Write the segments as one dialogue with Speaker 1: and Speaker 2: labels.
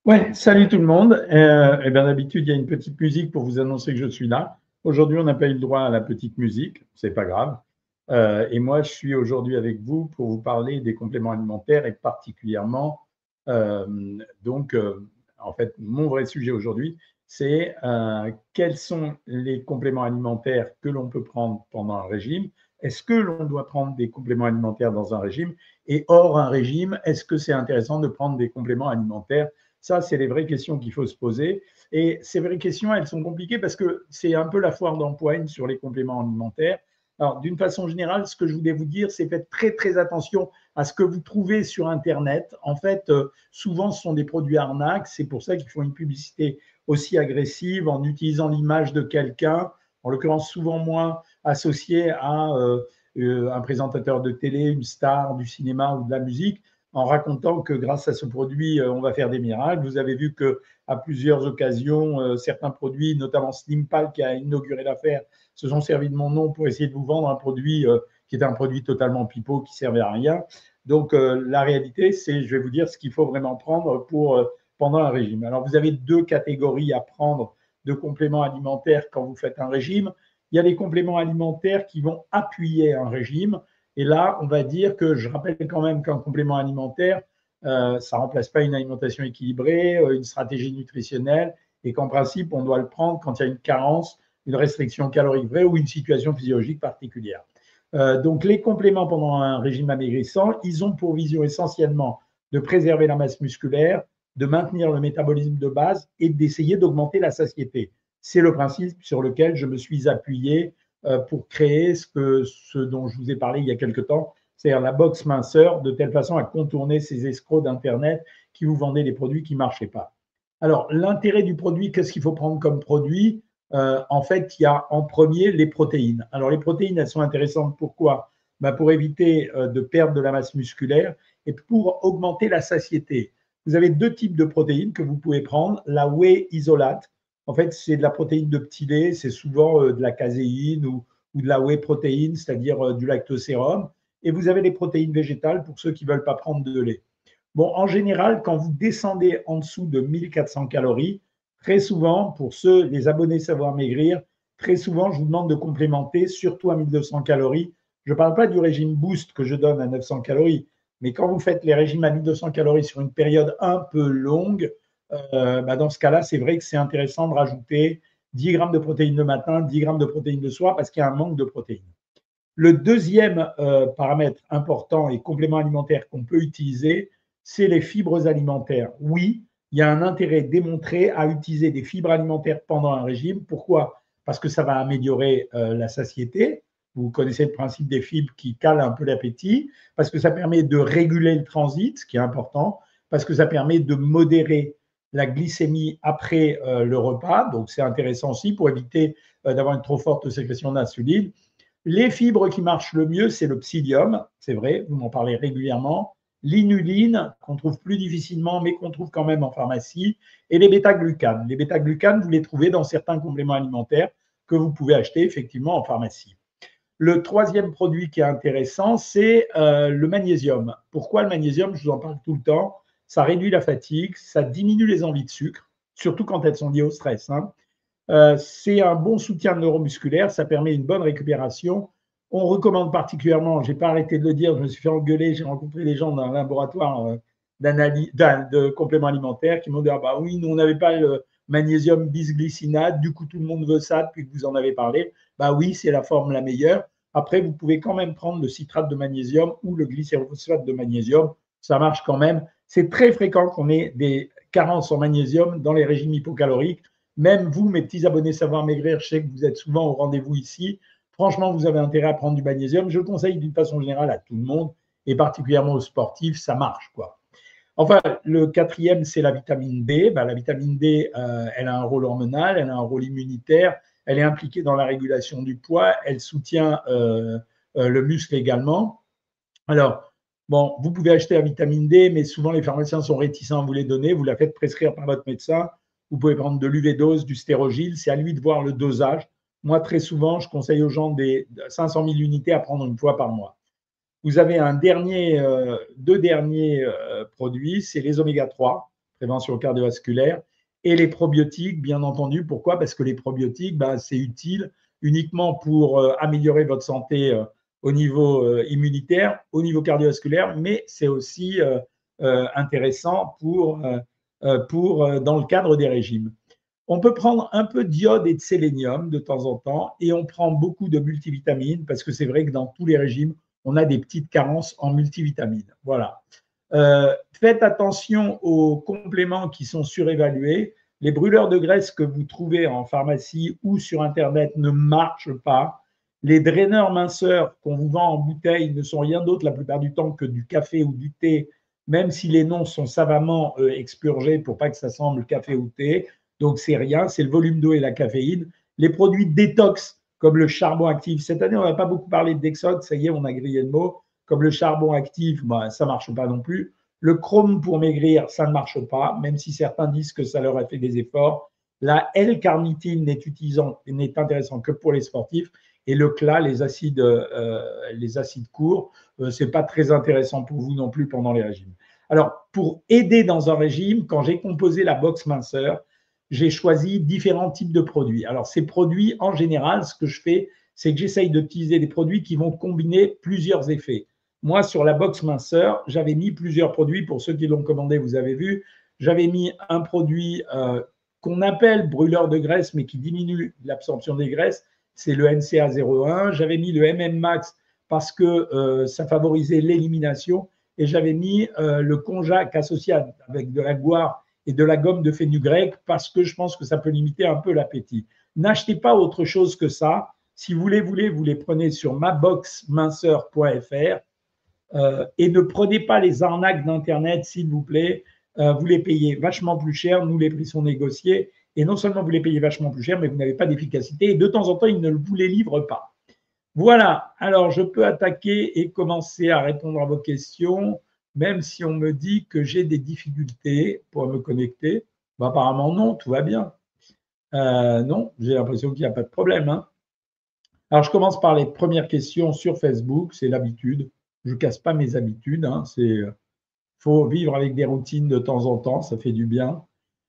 Speaker 1: Ouais, salut tout le monde. Et bien d'habitude, il y a une petite musique pour vous annoncer que je suis là. Aujourd'hui, on n'a pas eu le droit à la petite musique, c'est pas grave. Et moi, je suis aujourd'hui avec vous pour vous parler des compléments alimentaires et particulièrement, donc, en fait, mon vrai sujet aujourd'hui, c'est quels sont les compléments alimentaires que l'on peut prendre pendant un régime? Est-ce que l'on doit prendre des compléments alimentaires dans un régime? Et hors un régime, est-ce que c'est intéressant de prendre des compléments alimentaires? Ça, c'est les vraies questions qu'il faut se poser. Et ces vraies questions, elles sont compliquées parce que c'est un peu la foire d'empoigne sur les compléments alimentaires. Alors, d'une façon générale, ce que je voulais vous dire, c'est faites très, très attention à ce que vous trouvez sur Internet. En fait, souvent, ce sont des produits arnaques. C'est pour ça qu'ils font une publicité aussi agressive en utilisant l'image de quelqu'un, en l'occurrence souvent moins associé à un présentateur de télé, une star du cinéma ou de la musique, en racontant que grâce à ce produit, on va faire des miracles. Vous avez vu que à plusieurs occasions, certains produits, notamment Slimpal qui a inauguré l'affaire, se sont servis de mon nom pour essayer de vous vendre un produit qui est un produit totalement pipeau, qui servait à rien. Donc la réalité, c'est, je vais vous dire ce qu'il faut vraiment prendre pour pendant un régime. Alors vous avez deux catégories à prendre de compléments alimentaires quand vous faites un régime. Il y a les compléments alimentaires qui vont appuyer un régime. Et là, on va dire que je rappelle quand même qu'un complément alimentaire, ça ne remplace pas une alimentation équilibrée, une stratégie nutritionnelle, et qu'en principe, on doit le prendre quand il y a une carence, une restriction calorique vraie ou une situation physiologique particulière. Donc, les compléments pendant un régime amaigrissant, ils ont pour vision essentiellement de préserver la masse musculaire, de maintenir le métabolisme de base et d'essayer d'augmenter la satiété. C'est le principe sur lequel je me suis appuyé pour créer ce dont je vous ai parlé il y a quelque temps, c'est-à-dire la box minceur, de telle façon à contourner ces escrocs d'Internet qui vous vendaient des produits qui ne marchaient pas. Alors, l'intérêt du produit, qu'est-ce qu'il faut prendre comme produit? En fait, il y a en premier les protéines. Alors, les protéines, elles sont intéressantes. Pourquoi? Ben, pour éviter de perdre de la masse musculaire et pour augmenter la satiété. Vous avez deux types de protéines que vous pouvez prendre. La whey isolate, en fait, c'est de la protéine de petit lait, c'est souvent de la caséine ou de la whey protéine, c'est-à-dire du lactosérum. Et vous avez les protéines végétales pour ceux qui ne veulent pas prendre de lait. Bon, en général, quand vous descendez en dessous de 1400 calories, très souvent, pour ceux, les abonnés Savoir Maigrir, très souvent, je vous demande de complémenter, surtout à 1200 calories. Je ne parle pas du régime boost que je donne à 900 calories, mais quand vous faites les régimes à 1200 calories sur une période un peu longue, bah dans ce cas-là, c'est vrai que c'est intéressant de rajouter 10 grammes de protéines le matin, 10 grammes de protéines le soir, parce qu'il y a un manque de protéines. Le deuxième paramètre important et complément alimentaire qu'on peut utiliser, c'est les fibres alimentaires. Oui, il y a un intérêt démontré à utiliser des fibres alimentaires pendant un régime. Pourquoi? Parce que ça va améliorer la satiété. Vous connaissez le principe des fibres qui calent un peu l'appétit, parce que ça permet de réguler le transit, ce qui est important, parce que ça permet de modérer la glycémie après le repas. Donc, c'est intéressant aussi pour éviter d'avoir une trop forte sécrétion d'insuline. Les fibres qui marchent le mieux, c'est le psyllium, c'est vrai, vous m'en parlez régulièrement, l'inuline, qu'on trouve plus difficilement, mais qu'on trouve quand même en pharmacie, et les bêta-glucanes. Les bêta-glucanes, vous les trouvez dans certains compléments alimentaires que vous pouvez acheter effectivement en pharmacie. Le troisième produit qui est intéressant, c'est le magnésium. Pourquoi le magnésium? Je vous en parle tout le temps. Ça réduit la fatigue, ça diminue les envies de sucre, surtout quand elles sont liées au stress, hein. C'est un bon soutien neuromusculaire, ça permet une bonne récupération. On recommande particulièrement, je n'ai pas arrêté de le dire, je me suis fait engueuler, j'ai rencontré des gens dans un laboratoire de compléments alimentaires qui m'ont dit ah bah oui, nous on n'avait pas le magnésium bisglycinate, du coup tout le monde veut ça depuis que vous en avez parlé. Bah oui, c'est la forme la meilleure. Après, vous pouvez quand même prendre le citrate de magnésium ou le glycérophosphate de magnésium, ça marche quand même. C'est très fréquent qu'on ait des carences en magnésium dans les régimes hypocaloriques. Même vous, mes petits abonnés Savoir Maigrir, je sais que vous êtes souvent au rendez-vous ici. Franchement, vous avez intérêt à prendre du magnésium. Je le conseille d'une façon générale à tout le monde, et particulièrement aux sportifs, ça marche, quoi. Enfin, le quatrième, c'est la vitamine D. Ben, la vitamine D, elle a un rôle hormonal, elle a un rôle immunitaire, elle est impliquée dans la régulation du poids, elle soutient le muscle également. Alors, bon, vous pouvez acheter la vitamine D, mais souvent les pharmaciens sont réticents à vous les donner. Vous la faites prescrire par votre médecin. Vous pouvez prendre de l'UV-dose, du stérogile. C'est à lui de voir le dosage. Moi, très souvent, je conseille aux gens des 500 000 unités à prendre une fois par mois. Vous avez deux derniers produits, c'est les oméga 3, prévention cardiovasculaire, et les probiotiques, bien entendu. Pourquoi? Parce que les probiotiques, c'est utile uniquement pour améliorer votre santé au niveau immunitaire, au niveau cardiovasculaire, mais c'est aussi intéressant dans le cadre des régimes. On peut prendre un peu d'iode et de sélénium de temps en temps, et on prend beaucoup de multivitamines parce que c'est vrai que dans tous les régimes, on a des petites carences en multivitamines. Voilà. Faites attention aux compléments qui sont surévalués. Les brûleurs de graisse que vous trouvez en pharmacie ou sur Internet ne marchent pas. Les draineurs minceurs qu'on vous vend en bouteille ne sont rien d'autre la plupart du temps que du café ou du thé, même si les noms sont savamment expurgés pour pas que ça semble café ou thé. Donc, c'est rien, c'est le volume d'eau et la caféine. Les produits détox, comme le charbon actif. Cette année, on n'a pas beaucoup parlé de Dexox, ça y est, on a grillé le mot. Comme le charbon actif, ça ne marche pas non plus. Le chrome pour maigrir, ça ne marche pas, même si certains disent que ça leur a fait des efforts. La L-carnitine n'est intéressant que pour les sportifs. Et le CLA, les acides courts, ce n'est pas très intéressant pour vous non plus pendant les régimes. Alors, pour aider dans un régime, quand j'ai composé la box minceur, j'ai choisi différents types de produits. Alors, ces produits, en général, ce que je fais, c'est que j'essaye d'utiliser des produits qui vont combiner plusieurs effets. Moi, sur la box minceur, j'avais mis plusieurs produits. Pour ceux qui l'ont commandé, vous avez vu, j'avais mis un produit qu'on appelle brûleur de graisse, mais qui diminue l'absorption des graisses. C'est le NCA01. J'avais mis le MM Max parce que ça favorisait l'élimination. Et j'avais mis le konjac associé avec de la goire et de la gomme de fenugrec parce que je pense que ça peut limiter un peu l'appétit. N'achetez pas autre chose que ça. Si vous les voulez, vous les prenez sur maboxminceur.fr et ne prenez pas les arnaques d'Internet, s'il vous plaît. Vous les payez vachement plus cher. Nous, les prix sont négociés. Et non seulement vous les payez vachement plus cher, mais vous n'avez pas d'efficacité. Et de temps en temps, ils ne vous les livrent pas. Voilà. Alors, je peux attaquer et commencer à répondre à vos questions, même si on me dit que j'ai des difficultés pour me connecter. Apparemment, non, tout va bien. Non, j'ai l'impression qu'il n'y a pas de problème. Hein. Alors, je commence par les premières questions sur Facebook. C'est l'habitude. Je ne casse pas mes habitudes. Hein. Faut vivre avec des routines de temps en temps. Ça fait du bien.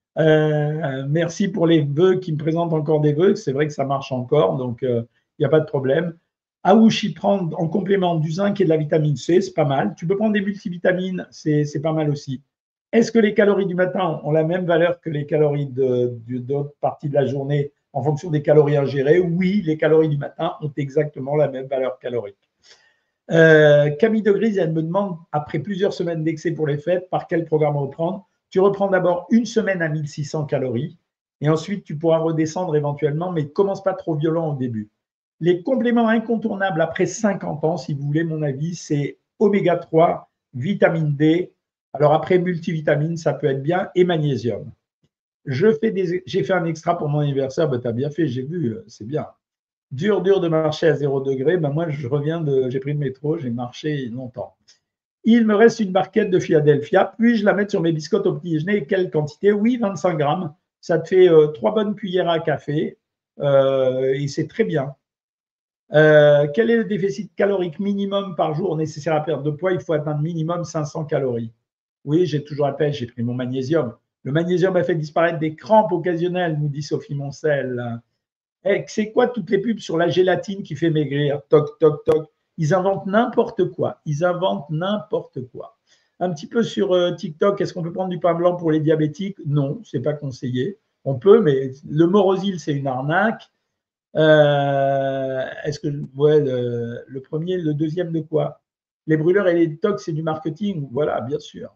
Speaker 1: Merci pour les vœux qui me présentent encore des vœux. C'est vrai que ça marche encore, donc il n'y a pas de problème. Aouchi prendre en complément du zinc et de la vitamine C, c'est pas mal. Tu peux prendre des multivitamines, c'est pas mal aussi. Est-ce que les calories du matin ont la même valeur que les calories d'autres parties de la journée en fonction des calories ingérées? Oui, les calories du matin ont exactement la même valeur calorique. Camille de Grise, elle me demande, après plusieurs semaines d'excès pour les fêtes, par quel programme reprendre? Tu reprends d'abord une semaine à 1600 calories et ensuite tu pourras redescendre éventuellement, mais commence pas trop violent au début. Les compléments incontournables après 50 ans, si vous voulez mon avis, c'est oméga 3, vitamine D. Alors après multivitamines, ça peut être bien, et magnésium. J'ai fait un extra pour mon anniversaire, tu as bien fait, j'ai vu, c'est bien. Dur de marcher à 0 degré, moi j'ai pris le métro, j'ai marché longtemps. Il me reste une barquette de Philadelphia. Puis-je la mettre sur mes biscottes au petit déjeuner? Quelle quantité? Oui, 25 grammes. Ça te fait 3 bonnes cuillères à café et c'est très bien. Quel est le déficit calorique minimum par jour nécessaire à perdre de poids? Il faut atteindre minimum 500 calories. Oui, j'ai toujours la pêche, j'ai pris mon magnésium. Le magnésium a fait disparaître des crampes occasionnelles, nous dit Sophie Moncel. C'est quoi toutes les pubs sur la gélatine qui fait maigrir? Toc, toc, toc. Ils inventent n'importe quoi. Un petit peu sur TikTok, est-ce qu'on peut prendre du pain blanc pour les diabétiques? Non, ce n'est pas conseillé. On peut, mais le Morosil, c'est une arnaque. Est-ce que le premier, le deuxième de quoi? Les brûleurs et les détox, c'est du marketing. Voilà, bien sûr.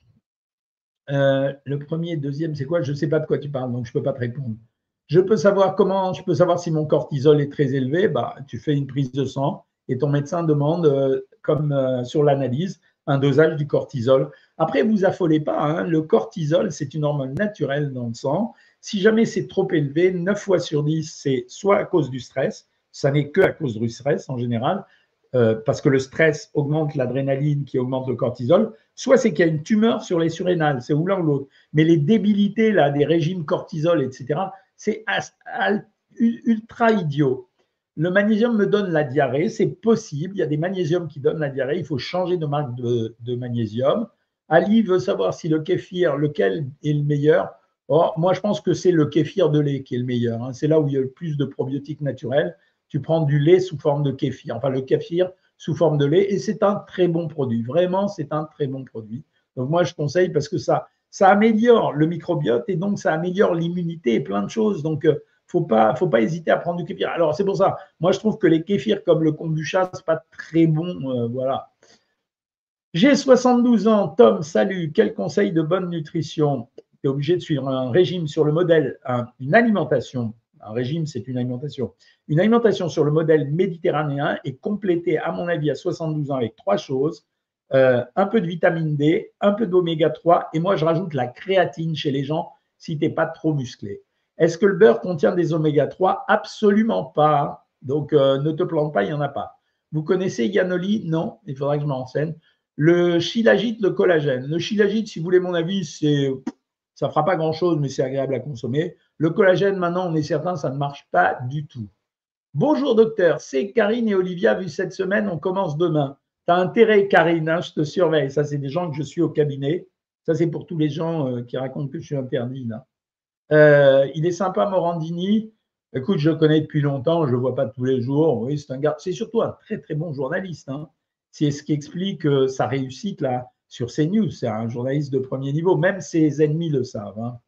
Speaker 1: Le premier, deuxième, c'est quoi? Je ne sais pas de quoi tu parles, donc je ne peux pas te répondre. Je peux savoir si mon cortisol est très élevé. Tu fais une prise de sang et ton médecin demande, comme sur l'analyse, un dosage du cortisol. Après, vous affolez pas. Hein, le cortisol, c'est une hormone naturelle dans le sang. Si jamais c'est trop élevé, 9 fois sur 10, c'est soit à cause du stress, ça n'est que à cause du stress en général, parce que le stress augmente l'adrénaline qui augmente le cortisol, soit c'est qu'il y a une tumeur sur les surrénales, c'est ou l'un ou l'autre. Mais les débilités là, des régimes cortisol, etc., c'est ultra idiot. Le magnésium me donne la diarrhée, c'est possible. Il y a des magnésiums qui donnent la diarrhée. Il faut changer de marque de magnésium. Ali veut savoir si le kéfir, lequel est le meilleur. Or, moi, je pense que c'est le kéfir de lait qui est le meilleur, hein. C'est là où il y a le plus de probiotiques naturels. Tu prends du lait sous forme de kéfir, enfin le kéfir sous forme de lait, et c'est un très bon produit. Vraiment, c'est un très bon produit. Donc moi, je conseille parce que ça améliore le microbiote et donc ça améliore l'immunité et plein de choses. Donc, faut pas hésiter à prendre du kéfir. Alors, c'est pour ça, moi, je trouve que les kéfirs comme le kombucha, c'est pas très bon. Voilà. J'ai 72 ans, Tom, salut. Quel conseil de bonne nutrition? Tu es obligé de suivre un régime sur le modèle, une alimentation. Un régime, c'est une alimentation. Une alimentation sur le modèle méditerranéen est complétée, à mon avis, à 72 ans avec trois choses. Un peu de vitamine D, un peu d'oméga 3, et moi, je rajoute la créatine chez les gens si tu n'es pas trop musclé. Est-ce que le beurre contient des oméga 3? Absolument pas. Donc, ne te plante pas, il n'y en a pas. Vous connaissez Yanoli? Non, il faudra que je me renseigne. Le shilajit, le collagène. Le shilajit, si vous voulez mon avis, ça ne fera pas grand-chose, mais c'est agréable à consommer. Le collagène, maintenant, on est certain, ça ne marche pas du tout. Bonjour docteur, c'est Karine et Olivia, vu cette semaine, on commence demain. Tu as intérêt, Karine, hein, je te surveille. Ça, c'est des gens que je suis au cabinet. Ça, c'est pour tous les gens qui racontent que je suis interdit, là. Il est sympa, Morandini. Écoute, je le connais depuis longtemps, je ne le vois pas tous les jours. Oui, c'est un gars, c'est surtout un très très bon journaliste, hein. C'est ce qui explique sa réussite là sur CNews. C'est un journaliste de premier niveau, même ses ennemis le savent, hein.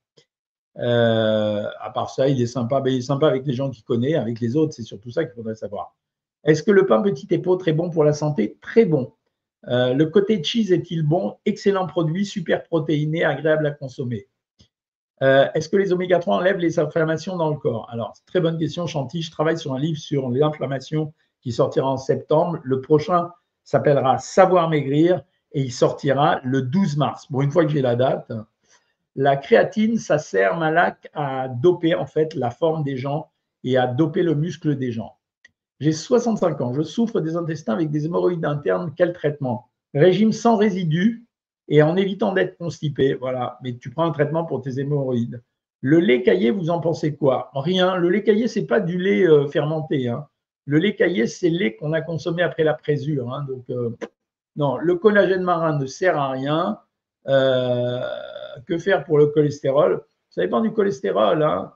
Speaker 1: À part ça, il est sympa. Ben, il est sympa avec les gens qu'il connaît, avec les autres, c'est surtout ça qu'il faudrait savoir. Est-ce que le pain petit épaule très bon pour la santé? Très bon. Le côté cheese est-il bon? Excellent produit, super protéiné, agréable à consommer. Est-ce que les oméga 3 enlèvent les inflammations dans le corps? Alors, très bonne question, Chanty. Je travaille sur un livre sur l'inflammation qui sortira en septembre. Le prochain s'appellera Savoir maigrir et il sortira le 12 mars. Bon, une fois que j'ai la date, la créatine, ça sert, Malak, à doper en fait la forme des gens et à doper le muscle des gens. J'ai 65 ans, je souffre des intestins avec des hémorroïdes internes. Quel traitement? Régime sans résidus et en évitant d'être constipé. Voilà, mais tu prends un traitement pour tes hémorroïdes. Le lait caillé, vous en pensez quoi? Rien. Le lait caillé, c'est pas du lait fermenté, hein. Le lait caillé, c'est le lait qu'on a consommé après la présure, hein. Donc, non, le collagène marin ne sert à rien. Euh, que faire pour le cholestérol? Ça dépend du cholestérol, hein.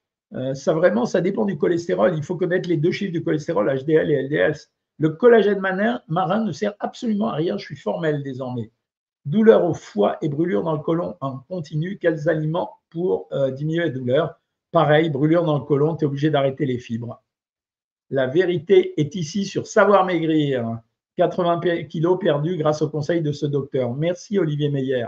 Speaker 1: Ça vraiment, ça dépend du cholestérol. Il faut connaître les deux chiffres du cholestérol, HDL et LDL. Le collagène marin ne sert absolument à rien. Je suis formel désormais. Douleur au foie et brûlure dans le côlon en continu. Quels aliments pour diminuer les douleurs? Pareil, brûlure dans le côlon, tu es obligé d'arrêter les fibres. La vérité est ici sur Savoir maigrir. 80 kilos perdus grâce au conseil de ce docteur. Merci Olivier Meyer.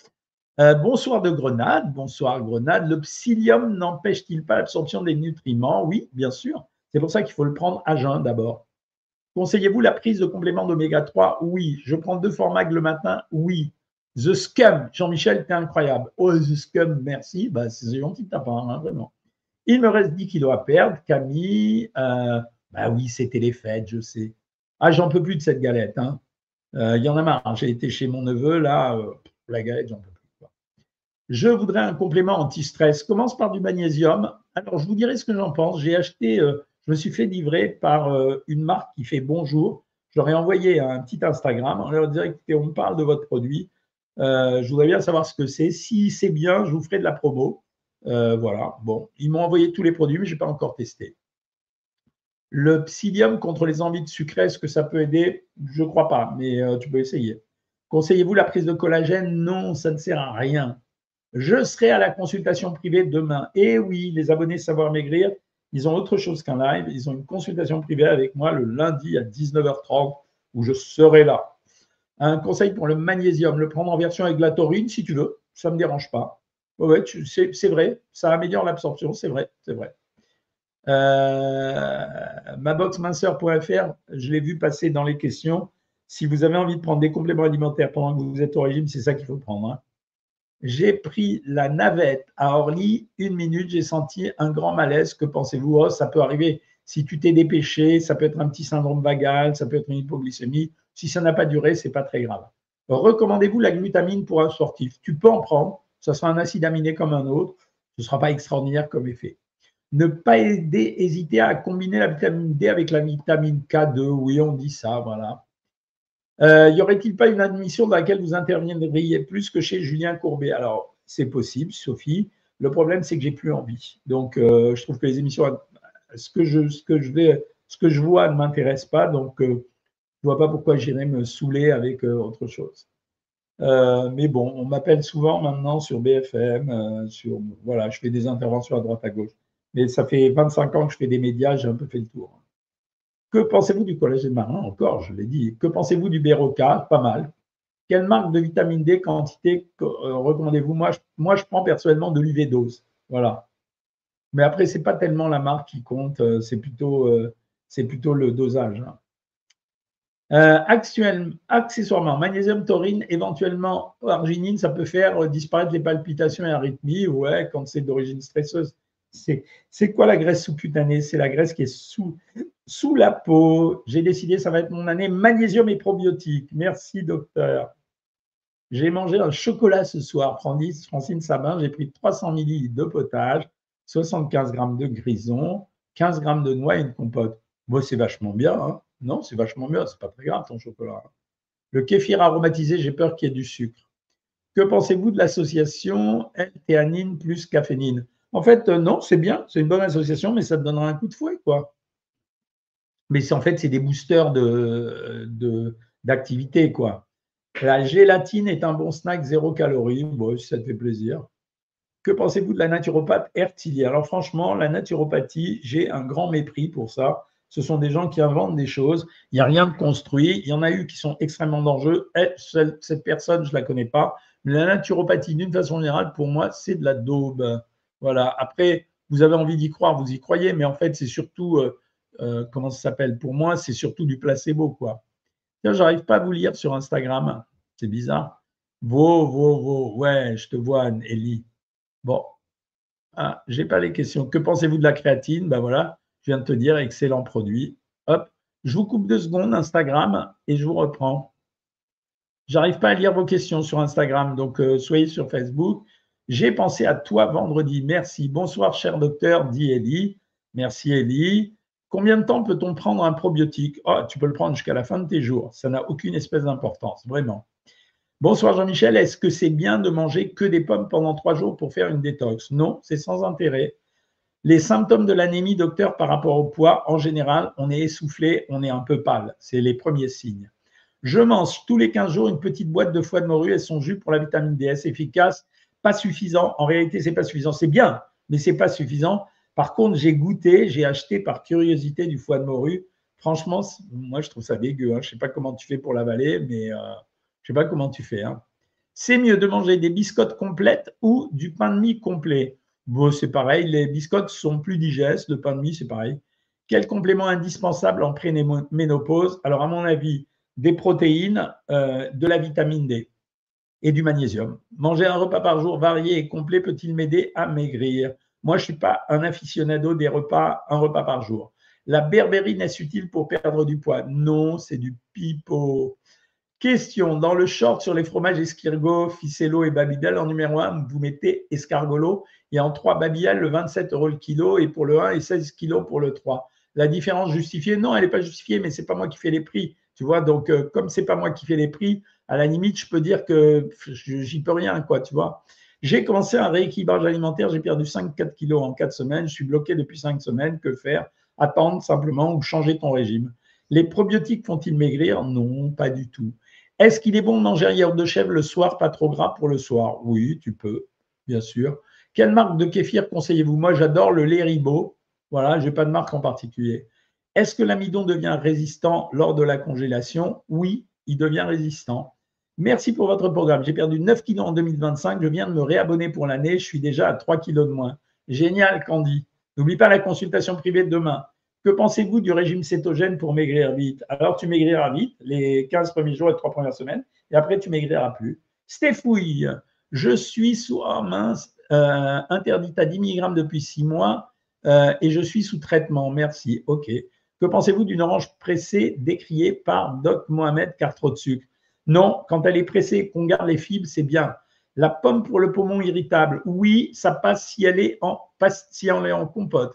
Speaker 1: Bonsoir de Grenade, bonsoir Grenade. Le psyllium n'empêche-t-il pas l'absorption des nutriments? Oui, bien sûr. C'est pour ça qu'il faut le prendre à jeun d'abord. Conseillez-vous la prise de compléments d'oméga 3? Oui. Je prends 2 formag le matin? Oui. The Scum, Jean-Michel, t'es incroyable. Oh, The Scum, merci. Bah, c'est gentil de ta part, hein, vraiment. Il me reste 10 kilos à perdre. Camille, bah oui, c'était les fêtes, je sais. Ah, j'en peux plus de cette galette, hein. Il y en a marre. J'ai été chez mon neveu, là, la galette, j'en peux plus. Je voudrais un complément anti-stress. Commence par du magnésium. Alors, je vous dirai ce que j'en pense. J'ai acheté, je me suis fait livrer par une marque qui fait Bonjour. Je leur ai envoyé un petit Instagram. On leur dirait, écoutez, on me parle de votre produit. Je voudrais bien savoir ce que c'est. Si c'est bien, je vous ferai de la promo. Voilà. Bon, ils m'ont envoyé tous les produits, mais je n'ai pas encore testé. Le psyllium contre les envies de sucrer, est-ce que ça peut aider? Je ne crois pas, mais tu peux essayer. Conseillez-vous la prise de collagène? Non, ça ne sert à rien. Je serai à la consultation privée demain. Et oui, les abonnés Savoir Maigrir, ils ont autre chose qu'un live. Ils ont une consultation privée avec moi le lundi à 19h30 où je serai là. Un conseil pour le magnésium, le prendre en version avec la taurine si tu veux. Ça ne me dérange pas. Ouais, c'est vrai, ça améliore l'absorption, c'est vrai, c'est vrai. Maboxminceur.fr, je l'ai vu passer dans les questions. Si vous avez envie de prendre des compléments alimentaires pendant que vous êtes au régime, c'est ça qu'il faut prendre, hein. J'ai pris la navette à Orly, 1 minute, j'ai senti un grand malaise. Que pensez-vous? Oh, ça peut arriver si tu t'es dépêché, ça peut être un petit syndrome vagal, ça peut être une hypoglycémie. Si ça n'a pas duré, ce n'est pas très grave. Recommandez-vous la glutamine pour un sportif? Tu peux en prendre, ça sera un acide aminé comme un autre, ce ne sera pas extraordinaire comme effet. Ne pas hésiter à combiner la vitamine D avec la vitamine K2, oui, on dit ça, voilà. Y aurait-il pas une admission dans laquelle vous interviendriez plus que chez Julien Courbet? Alors, c'est possible, Sophie. Le problème, c'est que j'ai plus envie. Donc, je trouve que les émissions, ce que je vois ne m'intéresse pas. Donc, je ne vois pas pourquoi j'irais me saouler avec autre chose. Mais bon, on m'appelle souvent maintenant sur BFM, voilà, je fais des interventions à droite à gauche. Mais ça fait 25 ans que je fais des médias, j'ai un peu fait le tour. Que pensez-vous du collagène marin? Encore, je l'ai dit. Que pensez-vous du Béroca? Pas mal. Quelle marque de vitamine D quantité recommandez-vous? Moi, je prends personnellement de l'UV-dose. Voilà. Mais après, ce n'est pas tellement la marque qui compte, c'est plutôt le dosage. Hein. Accessoirement, magnésium, taurine, éventuellement arginine, ça peut faire disparaître les palpitations et arythmies, ouais, quand c'est d'origine stresseuse. C'est quoi la graisse sous-cutanée? C'est la graisse qui est sous la peau. J'ai décidé, ça va être mon année magnésium et probiotiques. Merci, docteur. J'ai mangé un chocolat ce soir, Francine Sabin. J'ai pris 300 ml de potage, 75 g de grison, 15 g de noix et une compote. Bon, c'est vachement bien. Hein. Non, c'est vachement bien. C'est pas très grave ton chocolat. Le kéfir aromatisé, j'ai peur qu'il y ait du sucre. Que pensez-vous de l'association L-théanine plus caféine? En fait, non, c'est bien. C'est une bonne association, mais ça te donnera un coup de fouet, quoi. Mais en fait, c'est des boosters d'activité, quoi. La gélatine est un bon snack, 0 calories. Bon, si ça te fait plaisir. Que pensez-vous de la naturopathe Ertili? Alors franchement, la naturopathie, j'ai un grand mépris pour ça. Ce sont des gens qui inventent des choses. Il n'y a rien de construit. Il y en a eu qui sont extrêmement dangereux. Cette personne, je ne la connais pas. Mais la naturopathie, d'une façon générale, pour moi, c'est de la daube. Voilà. Après, vous avez envie d'y croire, vous y croyez. Mais en fait, c'est surtout, comment ça s'appelle? Pour moi, c'est surtout du placebo, quoi. Tiens, j'arrive pas à vous lire sur Instagram. C'est bizarre. Ouais, je te vois, Ellie. Bon, j'ai pas les questions. Que pensez-vous de la créatine? Ben voilà, je viens de te dire, excellent produit. Hop, je vous coupe 2 secondes Instagram et je vous reprends. J'arrive pas à lire vos questions sur Instagram, donc soyez sur Facebook. J'ai pensé à toi vendredi. Merci. Bonsoir, cher docteur, dit Ellie. Merci, Ellie. Combien de temps peut-on prendre un probiotique? Oh, tu peux le prendre jusqu'à la fin de tes jours. Ça n'a aucune espèce d'importance, vraiment. Bonsoir Jean-Michel, est-ce que c'est bien de manger que des pommes pendant 3 jours pour faire une détox? Non, c'est sans intérêt. Les symptômes de l'anémie, docteur, par rapport au poids, en général, on est essoufflé, on est un peu pâle. C'est les premiers signes. Je mange tous les 15 jours une petite boîte de foie de morue et son jus pour la vitamine D. Est-ce efficace? Pas suffisant. En réalité, c'est pas suffisant. C'est bien, mais c'est pas suffisant. Par contre, j'ai goûté, j'ai acheté par curiosité du foie de morue. Franchement, moi, je trouve ça dégueu. Hein. Je ne sais pas comment tu fais pour l'avaler, mais je ne sais pas comment tu fais. Hein. C'est mieux de manger des biscottes complètes ou du pain de mie complet. Bon, c'est pareil, les biscottes sont plus digestes, le pain de mie, c'est pareil. Quel complément indispensable en préménopause? Alors, à mon avis, des protéines, de la vitamine D et du magnésium. Manger un repas par jour varié et complet peut-il m'aider à maigrir? Moi, je ne suis pas un aficionado des repas, un repas par jour. La berbérine est utile pour perdre du poids? Non, c'est du pipeau. Question, dans le short sur les fromages escargot, ficello et babydel, en numéro 1, vous mettez escargolo et en 3, babydel, le 27 € le kilo, et pour le 1 et 16 kg pour le 3. La différence justifiée? Non, elle n'est pas justifiée, mais ce n'est pas moi qui fais les prix. Tu vois, donc comme ce n'est pas moi qui fais les prix, à la limite, je peux dire que j'y peux rien, quoi, tu vois. J'ai commencé un rééquilibrage alimentaire, j'ai perdu 5-4 kilos en 4 semaines, je suis bloqué depuis 5 semaines, que faire? Attendre simplement ou changer ton régime. Les probiotiques font-ils maigrir? Non, pas du tout. Est-ce qu'il est bon de manger un yaourt de chèvre le soir, pas trop gras pour le soir? Oui, tu peux, bien sûr. Quelle marque de kéfir conseillez-vous? Moi, j'adore le lait Ribot. Voilà, je n'ai pas de marque en particulier. Est-ce que l'amidon devient résistant lors de la congélation? Oui, il devient résistant. Merci pour votre programme. J'ai perdu 9 kilos en 2025. Je viens de me réabonner pour l'année. Je suis déjà à 3 kilos de moins. Génial, Candy. N'oublie pas la consultation privée de demain. Que pensez-vous du régime cétogène pour maigrir vite? Alors, tu maigriras vite, les 15 premiers jours et 3 premières semaines, et après, tu maigriras plus. Stéphouille, je suis sous interdite à 10 mg depuis 6 mois et je suis sous traitement. Merci. OK. Que pensez-vous d'une orange pressée décriée par Doc Mohamed car trop de sucre? Non, quand elle est pressée et qu'on garde les fibres, c'est bien. La pomme pour le poumon irritable, oui, ça passe si elle est en compote.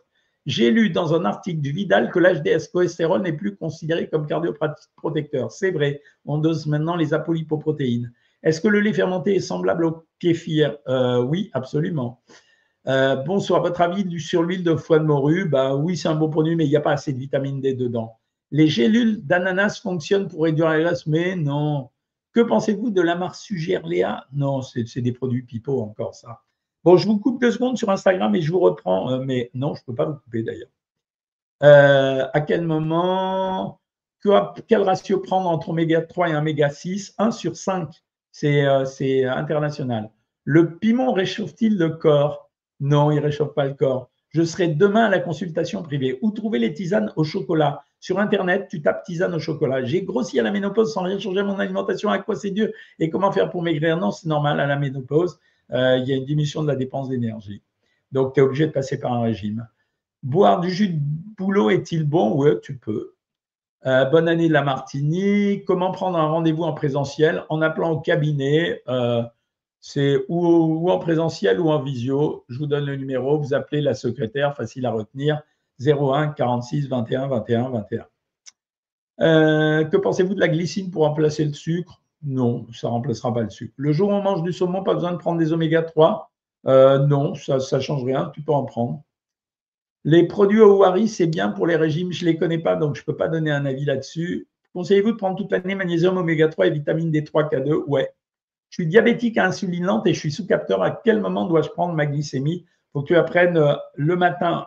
Speaker 1: J'ai lu dans un article du Vidal que l'HDS cholestérol n'est plus considéré comme cardioprotecteur. C'est vrai, on dose maintenant les apolipoprotéines. Est-ce que le lait fermenté est semblable au kéfir? Oui, absolument. Bonsoir, votre avis sur l'huile de foie de morue? Bah oui, c'est un bon produit, mais il n'y a pas assez de vitamine D dedans. Les gélules d'ananas fonctionnent pour réduire la graisse, mais non. Que pensez-vous de la marsugère Léa? Non, c'est des produits pipeaux encore, ça. Bon, je vous coupe 2 secondes sur Instagram et je vous reprends. Mais non, je ne peux pas vous couper d'ailleurs. À quel moment, quel ratio prendre entre oméga 3 et oméga 6? 1/5, c'est international. Le piment réchauffe-t-il le corps? Non, il ne réchauffe pas le corps. Je serai demain à la consultation privée. Où trouver les tisanes au chocolat? Sur Internet, tu tapes tisane au chocolat. J'ai grossi à la ménopause sans rien changer à mon alimentation. À quoi c'est Dieu? Et comment faire pour maigrir? Non, c'est normal, à la ménopause, il y a une diminution de la dépense d'énergie. Donc, tu es obligé de passer par un régime. Boire du jus de bouleau est-il bon? Oui, tu peux. Bonne année de la Martinique. Comment prendre un rendez-vous en présentiel? En appelant au cabinet. C'est ou en présentiel ou en visio. Je vous donne le numéro. Vous appelez la secrétaire, facile à retenir. 01 46 21 21 21. Que pensez-vous de la glycine pour remplacer le sucre? Non, ça ne remplacera pas le sucre. Le jour où on mange du saumon, pas besoin de prendre des oméga 3? Non, ça ne change rien. Tu peux en prendre. Les produits Owari, c'est bien pour les régimes. Je ne les connais pas, donc je ne peux pas donner un avis là-dessus. Conseillez-vous de prendre toute l'année magnésium, oméga 3 et vitamine D3, K2? Ouais. Je suis diabétique à insuline lente et je suis sous capteur. À quel moment dois-je prendre ma glycémie? Il faut que tu apprennes le matin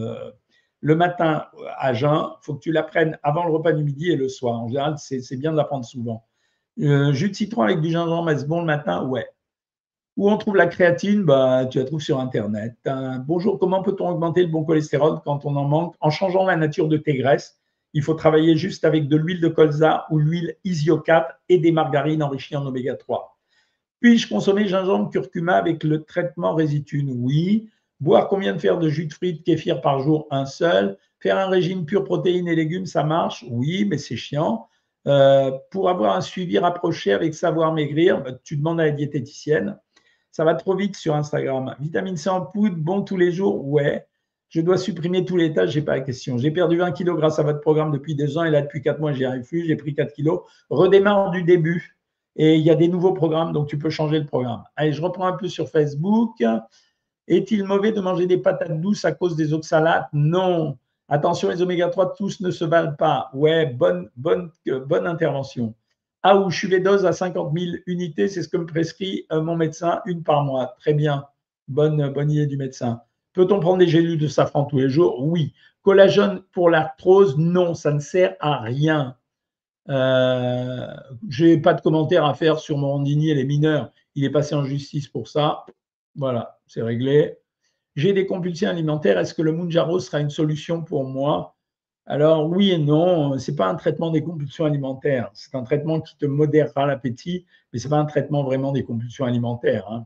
Speaker 1: à jeun. Il faut que tu l'apprennes avant le repas du midi et le soir. En général, c'est bien de la prendre souvent. Jus de citron avec du gingembre, est-ce bon le matin? Ouais. Où on trouve la créatine? Bah, tu la trouves sur Internet. Bonjour, comment peut-on augmenter le bon cholestérol quand on en manque? En changeant la nature de tes graisses. Il faut travailler juste avec de l'huile de colza ou l'huile Isio4 et des margarines enrichies en oméga 3. Puis-je consommer gingembre, curcuma avec le traitement Résitune? Oui. Boire combien de fers de jus de fruits, de kéfir par jour? Un seul. Faire un régime pur protéines et légumes, ça marche? Oui, mais c'est chiant. Pour avoir un suivi rapproché avec Savoir Maigrir, tu demandes à la diététicienne. Ça va trop vite sur Instagram. Vitamine C en poudre, bon tous les jours? Ouais. Je dois supprimer tous les tâches, je n'ai pas la question. J'ai perdu 20 kilos grâce à votre programme depuis 2 ans et là, depuis 4 mois, j'y arrive plus. J'ai pris 4 kilos. Redémarre du début. Et il y a des nouveaux programmes, donc tu peux changer le programme. Allez, je reprends un peu sur Facebook. Est-il mauvais de manger des patates douces à cause des oxalates? Non. Attention, les oméga 3, tous ne se valent pas. Ouais, bonne intervention. Ah, ou je suis les doses à 50 000 unités, c'est ce que me prescrit mon médecin, une par mois. Très bien. Bonne idée du médecin. Peut-on prendre des gélules de safran tous les jours? Oui. Collagène pour l'arthrose? Non, ça ne sert à rien. Je n'ai pas de commentaire à faire sur mon Rondini et les mineurs. Il est passé en justice pour ça. Voilà, c'est réglé. J'ai des compulsions alimentaires. Est-ce que le Mounjaro sera une solution pour moi? Alors, oui et non. Ce n'est pas un traitement des compulsions alimentaires. C'est un traitement qui te modérera l'appétit, mais ce n'est pas un traitement vraiment des compulsions alimentaires, hein.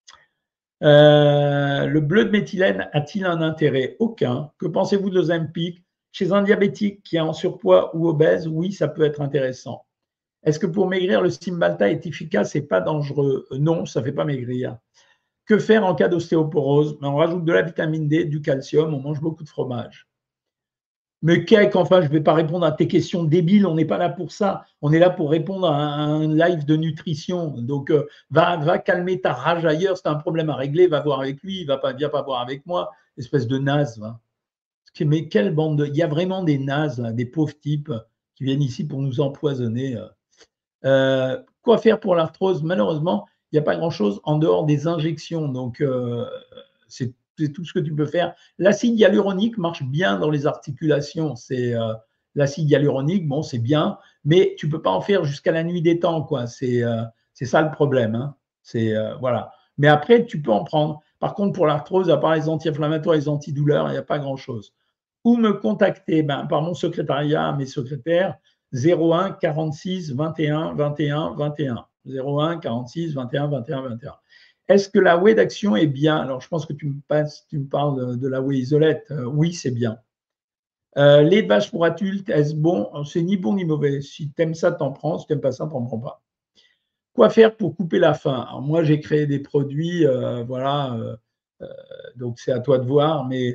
Speaker 1: Le bleu de méthylène a-t-il un intérêt? Aucun. Que pensez-vous de l'Ozempic? Chez un diabétique qui est en surpoids ou obèse, oui, ça peut être intéressant. Est-ce que pour maigrir, le Cymbalta est efficace et pas dangereux? Non, ça ne fait pas maigrir. Que faire en cas d'ostéoporose? On rajoute de la vitamine D, du calcium, on mange beaucoup de fromage. Mais enfin, je ne vais pas répondre à tes questions débiles, on n'est pas là pour ça. On est là pour répondre à un live de nutrition. Donc, va calmer ta rage ailleurs, c'est un problème à régler, va voir avec lui, viens pas voir avec moi, espèce de naze. Va. Mais quelle bande de... Il y a vraiment des nazes, là, des pauvres types qui viennent ici pour nous empoisonner. Quoi faire pour l'arthrose? Malheureusement, il n'y a pas grand-chose en dehors des injections. Donc, c'est tout ce que tu peux faire. L'acide hyaluronique marche bien dans les articulations. C'est l'acide hyaluronique, bon, c'est bien, mais tu ne peux pas en faire jusqu'à la nuit des temps, quoi. C'est ça le problème, hein. C'est voilà. Mais après, tu peux en prendre. Par contre, pour l'arthrose, à part les anti-inflammatoires et les antidouleurs, il n'y a pas grand-chose. Où me contacter? Par mon secrétariat, mes secrétaires, 01 46 21 21 21. 01 46 21 21 21. Est-ce que la whey d'action est bien? Alors, je pense que tu me parles de la whey isolette. Oui, c'est bien. Lait de vache pour adultes, est-ce bon? C'est ni bon ni mauvais. Si tu aimes ça, t'en prends. Si tu n'aimes pas ça, t'en prends pas. Quoi faire pour couper la faim? Alors, moi, j'ai créé des produits, voilà. Donc, c'est à toi de voir. Mais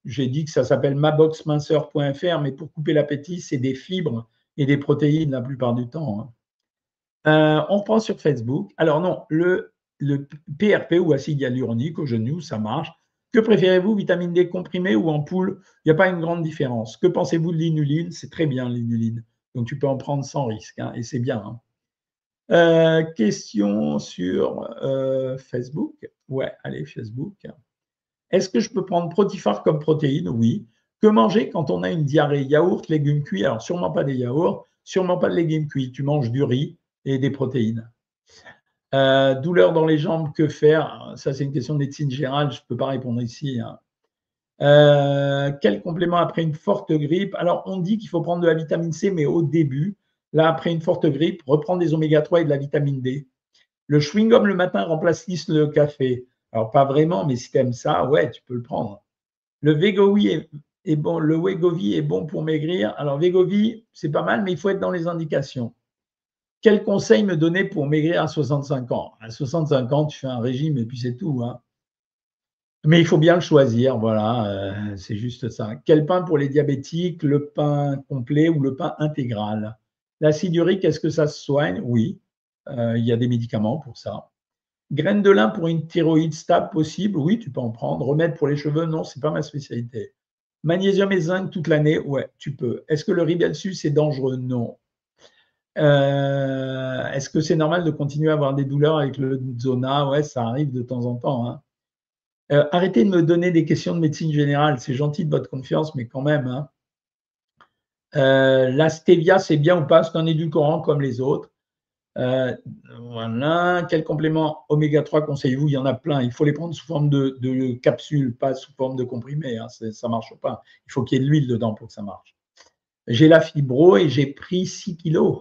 Speaker 1: J'ai dit que ça s'appelle maboxminceur.fr, mais pour couper l'appétit, c'est des fibres et des protéines la plupart du temps, hein. On reprend sur Facebook. Alors non, le PRP ou acide hyaluronique au genou, ça marche. Que préférez-vous, vitamine D comprimée ou en poudre? Il n'y a pas une grande différence. Que pensez-vous de l'inuline? C'est très bien l'inuline. Donc tu peux en prendre sans risque, hein, et c'est bien, hein. Question sur Facebook. Ouais, allez, Facebook. Est-ce que je peux prendre Protifar comme protéine? Oui. Que manger quand on a une diarrhée? Yaourt, légumes cuits? Alors, sûrement pas des yaourts, sûrement pas de légumes cuits. Tu manges du riz et des protéines. Douleur dans les jambes, que faire? Ça, c'est une question de médecine générale, je ne peux pas répondre ici, hein. Quel complément après une forte grippe? Alors, on dit qu'il faut prendre de la vitamine C, mais au début. Là, après une forte grippe, reprendre des oméga 3 et de la vitamine D. Le chewing-gum le matin remplace le café. Alors, pas vraiment, mais si tu aimes ça, ouais, tu peux le prendre. Le Wegovy est bon, le Wegovy est bon pour maigrir. Alors, Wegovy, c'est pas mal, mais il faut être dans les indications. Quel conseil me donner pour maigrir à 65 ans? À 65 ans, tu fais un régime et puis c'est tout, hein. Mais il faut bien le choisir, voilà, c'est juste ça. Quel pain pour les diabétiques? Le pain complet ou le pain intégral? L'acide urique, est-ce que ça se soigne? Oui, il y a des médicaments pour ça. Graines de lin pour une thyroïde stable possible? Oui, tu peux en prendre. Remède pour les cheveux? Non, c'est pas ma spécialité. Magnésium et zinc toute l'année? Ouais, tu peux. Est-ce que le Ribelsus est dangereux? Non. Est-ce que c'est normal de continuer à avoir des douleurs avec le Zona? Ouais, ça arrive de temps en temps, hein. Arrêtez de me donner des questions de médecine générale. C'est gentil de votre confiance, mais quand même, hein. La stevia, c'est bien ou pas? C'est un édulcorant comme les autres. Voilà. Quel complément oméga 3 conseillez-vous? Il y en a plein. Il faut les prendre sous forme de capsules, pas sous forme de comprimés, hein. Ça ne marche pas. Il faut qu'il y ait de l'huile dedans pour que ça marche. J'ai la fibro et j'ai pris 6 kilos.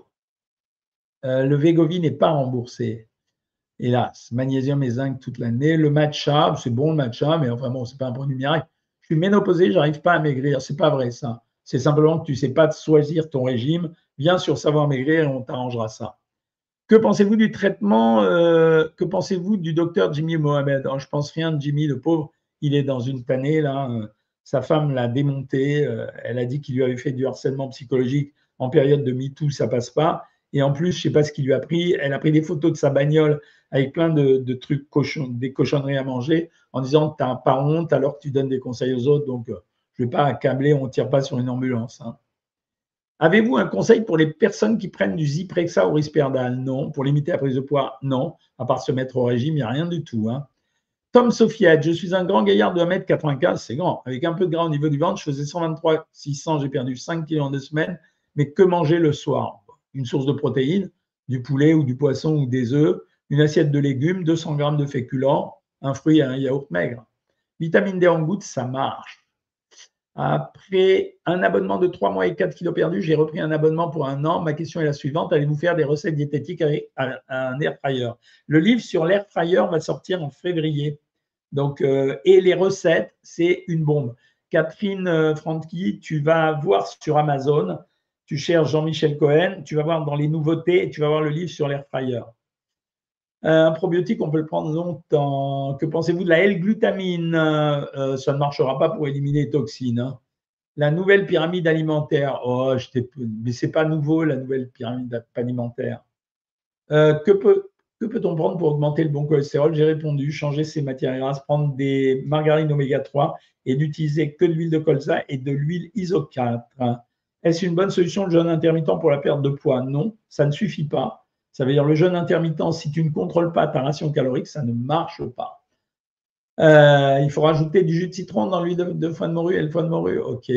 Speaker 1: Le Wegovy n'est pas remboursé. Hélas, magnésium et zinc toute l'année. Le matcha, c'est bon le matcha, mais enfin bon, c'est pas un produit miracle. Je suis ménopausé, j'arrive pas à maigrir. C'est pas vrai ça. C'est simplement que tu sais pas choisir ton régime. Viens sur Savoir Maigrir et on t'arrangera ça. Que pensez-vous du traitement? Que pensez-vous du docteur Jimmy Mohamed? Alors, je pense rien de Jimmy, le pauvre. Il est dans une tannée là. Sa femme l'a démonté. Elle a dit qu'il lui avait fait du harcèlement psychologique en période de MeToo, ça passe pas. Et en plus, je sais pas ce qu'il lui a pris. Elle a pris des photos de sa bagnole avec plein de trucs des cochonneries à manger en disant que tu n'as pas honte alors que tu donnes des conseils aux autres. Donc, je ne vais pas accabler, on ne tire pas sur une ambulance, hein. Avez-vous un conseil pour les personnes qui prennent du Zyprexa ou Risperdal? Non. Pour limiter la prise de poids? Non. À part se mettre au régime, il n'y a rien du tout, hein. Tom Sofiette, je suis un grand gaillard de 1m95, c'est grand. Avec un peu de gras au niveau du ventre, je faisais 123 600, j'ai perdu 5 kilos en 2 semaines. Mais que manger le soir? Une source de protéines, du poulet ou du poisson ou des œufs, une assiette de légumes, 200 grammes de féculents, un fruit et un yaourt maigre. Vitamine D en gouttes, ça marche. Après un abonnement de 3 mois et 4 kilos perdus, j'ai repris un abonnement pour 1 an. Ma question est la suivante: allez-vous faire des recettes diététiques avec un air fryer? Le livre sur l'air fryer va sortir en février. Donc, et les recettes, c'est une bombe. Catherine Francky, tu vas voir sur Amazon, tu cherches Jean-Michel Cohen, tu vas voir dans les nouveautés et tu vas voir le livre sur l'air fryer. Un probiotique, on peut le prendre longtemps. Que pensez-vous de la L-glutamine? Ça ne marchera pas pour éliminer les toxines, hein. La nouvelle pyramide alimentaire. Oh, mais c'est pas nouveau, la nouvelle pyramide alimentaire. Que peut-on prendre pour augmenter le bon cholestérol? J'ai répondu, changer ses matières grasses, prendre des margarines oméga 3 et n'utiliser que de l'huile de colza et de l'huile ISO 4. Est-ce une bonne solution le jeûne intermittent pour la perte de poids? Non, ça ne suffit pas. Ça veut dire le jeûne intermittent, si tu ne contrôles pas ta ration calorique, ça ne marche pas. Il faut rajouter du jus de citron dans l'huile de foie de morue et le foie de morue. Ok.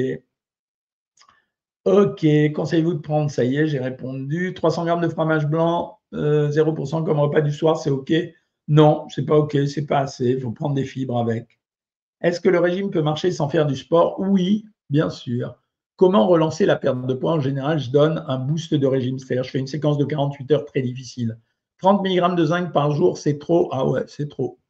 Speaker 1: Ok, conseillez-vous de prendre? Ça y est, j'ai répondu. 300 grammes de fromage blanc, 0% comme repas du soir, c'est ok? Non, c'est pas ok, c'est pas assez. Il faut prendre des fibres avec. Est-ce que le régime peut marcher sans faire du sport? Oui, bien sûr. Comment relancer la perte de poids? En général, je donne un boost de régime, c'est-à-dire je fais une séquence de 48 heures très difficile. 30 mg de zinc par jour, c'est trop? Ah ouais, c'est trop.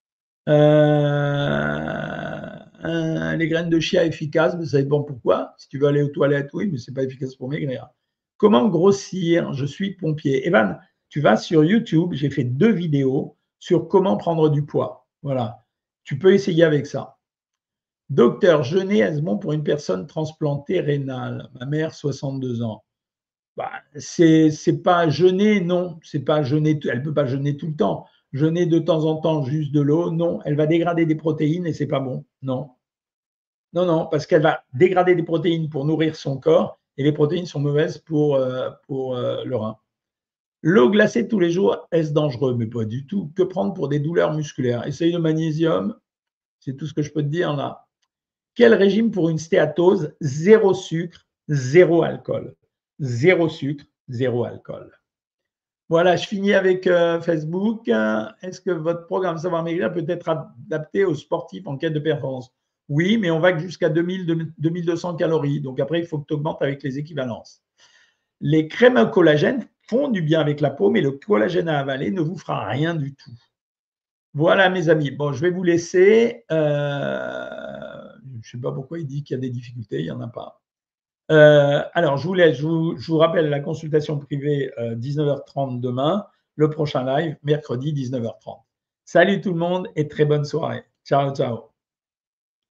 Speaker 1: Les graines de chia efficaces, mais ça dépend pourquoi. Si tu veux aller aux toilettes, oui, mais ce n'est pas efficace pour maigrir. Comment grossir? Je suis pompier. Evan, tu vas sur YouTube, j'ai fait 2 vidéos sur comment prendre du poids. Voilà. Tu peux essayer avec ça. Docteur, jeûner, est-ce bon pour une personne transplantée rénale? Ma mère, 62 ans. Bah, c'est pas jeûner, non, c'est pas jeûner, elle peut pas jeûner tout le temps. Jeûner de temps en temps juste de l'eau, non, elle va dégrader des protéines et c'est pas bon. Non. Non, non, parce qu'elle va dégrader des protéines pour nourrir son corps et les protéines sont mauvaises pour le rein. L'eau glacée tous les jours, est-ce dangereux? Mais pas du tout. Que prendre pour des douleurs musculaires? Essaye le magnésium, c'est tout ce que je peux te dire là. Quel régime pour une stéatose? Zéro sucre, zéro alcool. Zéro sucre, zéro alcool. Voilà, je finis avec Facebook. Est-ce que votre programme Savoir Maigrir peut être adapté aux sportifs en quête de performance? Oui, mais on va jusqu'à 2200 calories. Donc après, il faut que tu augmentes avec les équivalences. Les crèmes à collagène font du bien avec la peau, mais le collagène à avaler ne vous fera rien du tout. Voilà, mes amis. Bon, je vais vous laisser. Je ne sais pas pourquoi il dit qu'il y a des difficultés, il n'y en a pas. Alors, je vous laisse, je vous rappelle la consultation privée 19h30 demain, le prochain live, mercredi 19h30. Salut tout le monde et très bonne soirée. Ciao, ciao.